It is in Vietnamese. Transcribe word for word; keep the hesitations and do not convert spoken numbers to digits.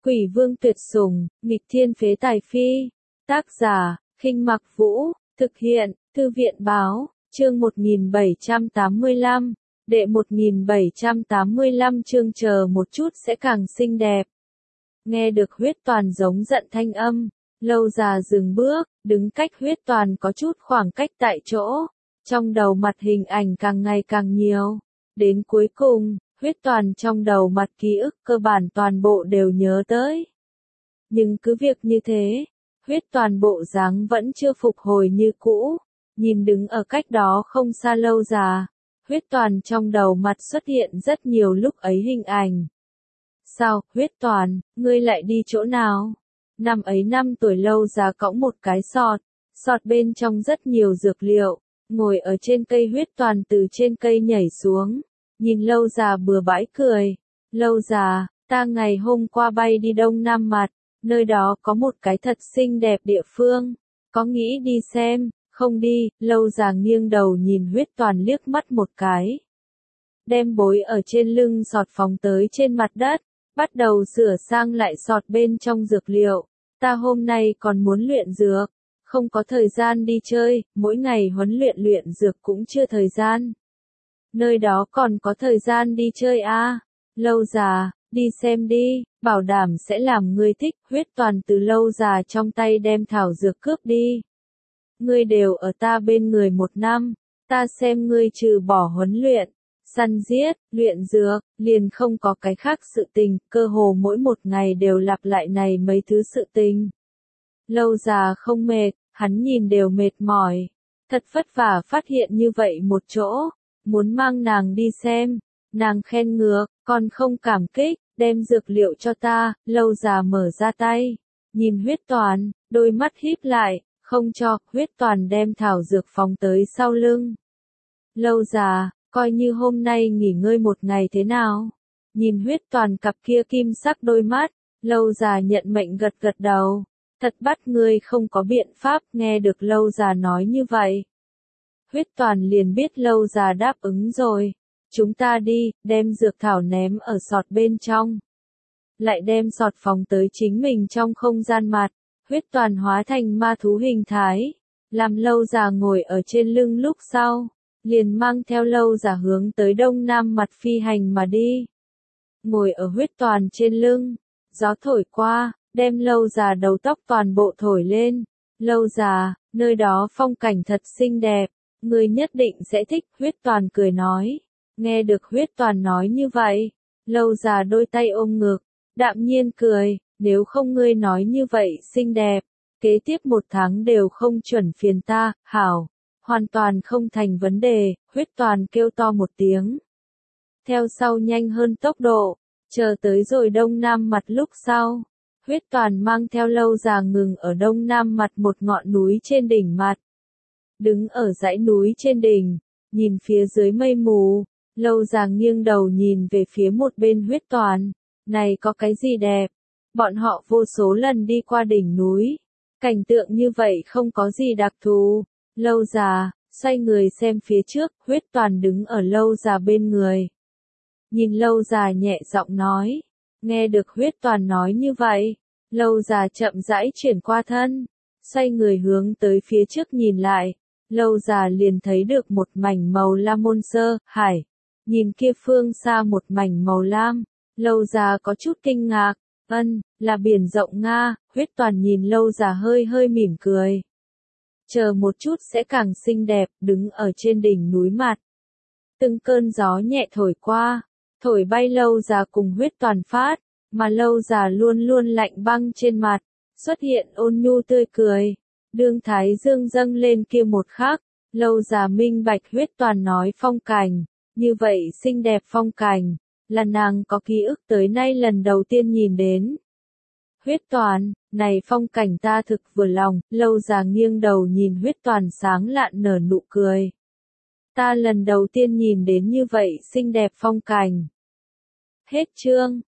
Quỷ vương tuyệt sủng, nghịch thiên phế tài phi. Tác giả, Khinh Mặc Vũ, thực hiện, Thư viện báo, chương một nghìn bảy trăm tám mươi lăm, đệ một nghìn bảy trăm tám mươi lăm chương chờ một chút sẽ càng xinh đẹp. Nghe được Huyết Toàn giống giận thanh âm, Lâu Già dừng bước, đứng cách Huyết Toàn có chút khoảng cách tại chỗ, trong đầu mặt hình ảnh càng ngày càng nhiều. Đến cuối cùng, Huyết Toàn trong đầu mặt ký ức cơ bản toàn bộ đều nhớ tới. Nhưng cứ việc như thế, Huyết Toàn bộ dáng vẫn chưa phục hồi như cũ, nhìn đứng ở cách đó không xa Lâu Già, Huyết Toàn trong đầu mặt xuất hiện rất nhiều lúc ấy hình ảnh. Sao, Huyết Toàn, ngươi lại đi chỗ nào? Năm ấy năm tuổi Lâu Già cõng một cái sọt, sọt bên trong rất nhiều dược liệu, ngồi ở trên cây. Huyết Toàn từ trên cây nhảy xuống, nhìn Lâu Già bừa bãi cười. Lâu Già, ta ngày hôm qua bay đi Đông Nam Mặt, nơi đó có một cái thật xinh đẹp địa phương, có nghĩ đi xem, không đi? Lâu Già nghiêng đầu nhìn Huyết Toàn liếc mắt một cái, đem bối ở trên lưng sọt phóng tới trên mặt đất, bắt đầu sửa sang lại sọt bên trong dược liệu. Ta hôm nay còn muốn luyện dược, không có thời gian đi chơi, mỗi ngày huấn luyện luyện dược cũng chưa thời gian. Nơi đó còn có thời gian đi chơi à? Lâu Già, đi xem đi, bảo đảm sẽ làm ngươi thích. Huyết Toàn từ Lâu Già trong tay đem thảo dược cướp đi. Ngươi đều ở ta bên người một năm, ta xem ngươi trừ bỏ huấn luyện, săn giết, luyện dược, liền không có cái khác sự tình, cơ hồ mỗi một ngày đều lặp lại này mấy thứ sự tình. Lâu Già không mệt, hắn nhìn đều mệt mỏi, thật vất vả phát hiện như vậy một chỗ, muốn mang nàng đi xem, nàng khen ngược, còn không cảm kích, đem dược liệu cho ta. Lâu Già mở ra tay, nhìn Huyết Toàn, đôi mắt híp lại, không cho. Huyết Toàn đem thảo dược phóng tới sau lưng. Lâu Già, coi như hôm nay nghỉ ngơi một ngày thế nào? Nhìn Huyết Toàn cặp kia kim sắc đôi mắt, Lâu Già nhận mệnh gật gật đầu. Thật bắt ngươi không có biện pháp. Nghe được Lâu Già nói như vậy, Huyết Toàn liền biết Lâu Già đáp ứng rồi. Chúng ta đi, đem dược thảo ném ở sọt bên trong. Lại đem sọt phóng tới chính mình trong không gian mặt. Huyết Toàn hóa thành ma thú hình thái, làm Lâu Già ngồi ở trên lưng lúc sau, liền mang theo Lâu Già hướng tới Đông Nam Mặt phi hành mà đi. Ngồi ở Huyết Toàn trên lưng, gió thổi qua, đem Lâu Già đầu tóc toàn bộ thổi lên. Lâu Già, nơi đó phong cảnh thật xinh đẹp, ngươi nhất định sẽ thích. Huyết Toàn cười nói. Nghe được Huyết Toàn nói như vậy, Lâu Già đôi tay ôm ngực, đạm nhiên cười, nếu không ngươi nói như vậy xinh đẹp, kế tiếp một tháng đều không chuẩn phiền ta. Hảo, hoàn toàn không thành vấn đề. Huyết Toàn kêu to một tiếng, theo sau nhanh hơn tốc độ, chờ tới rồi Đông Nam Mặt lúc sau, Huyết Toàn mang theo Lâu Già ngừng ở Đông Nam Mặt một ngọn núi trên đỉnh mặt. Đứng ở dãy núi trên đỉnh, nhìn phía dưới mây mù, Lâu Già nghiêng đầu nhìn về phía một bên Huyết Toàn. Này có cái gì đẹp? Bọn họ vô số lần đi qua đỉnh núi, cảnh tượng như vậy không có gì đặc thù. Lâu Già, xoay người xem phía trước. Huyết Toàn đứng ở Lâu Già bên người, nhìn Lâu Già nhẹ giọng nói. Nghe được Huyết Toàn nói như vậy, Lâu Già chậm rãi chuyển qua thân, xoay người hướng tới phía trước nhìn lại. Lâu Già liền thấy được một mảnh màu lam môn sơ hải, nhìn kia phương xa một mảnh màu lam, Lâu Già có chút kinh ngạc. Ân, là biển rộng Nga. Huyết Toàn nhìn Lâu Già hơi hơi mỉm cười. Chờ một chút sẽ càng xinh đẹp. Đứng ở trên đỉnh núi mặt, từng cơn gió nhẹ thổi qua, thổi bay Lâu Già cùng Huyết Toàn phát, mà Lâu Già luôn luôn lạnh băng trên mặt, xuất hiện ôn nhu tươi cười. Đương thái dương dâng lên kia một khắc, Lâu Già minh bạch Huyết Toàn nói phong cảnh, như vậy xinh đẹp phong cảnh, là nàng có ký ức tới nay lần đầu tiên nhìn đến. Huyết Toàn, này phong cảnh ta thực vừa lòng. Lâu Già nghiêng đầu nhìn Huyết Toàn sáng lạn nở nụ cười. Ta lần đầu tiên nhìn đến như vậy xinh đẹp phong cảnh. Hết chương.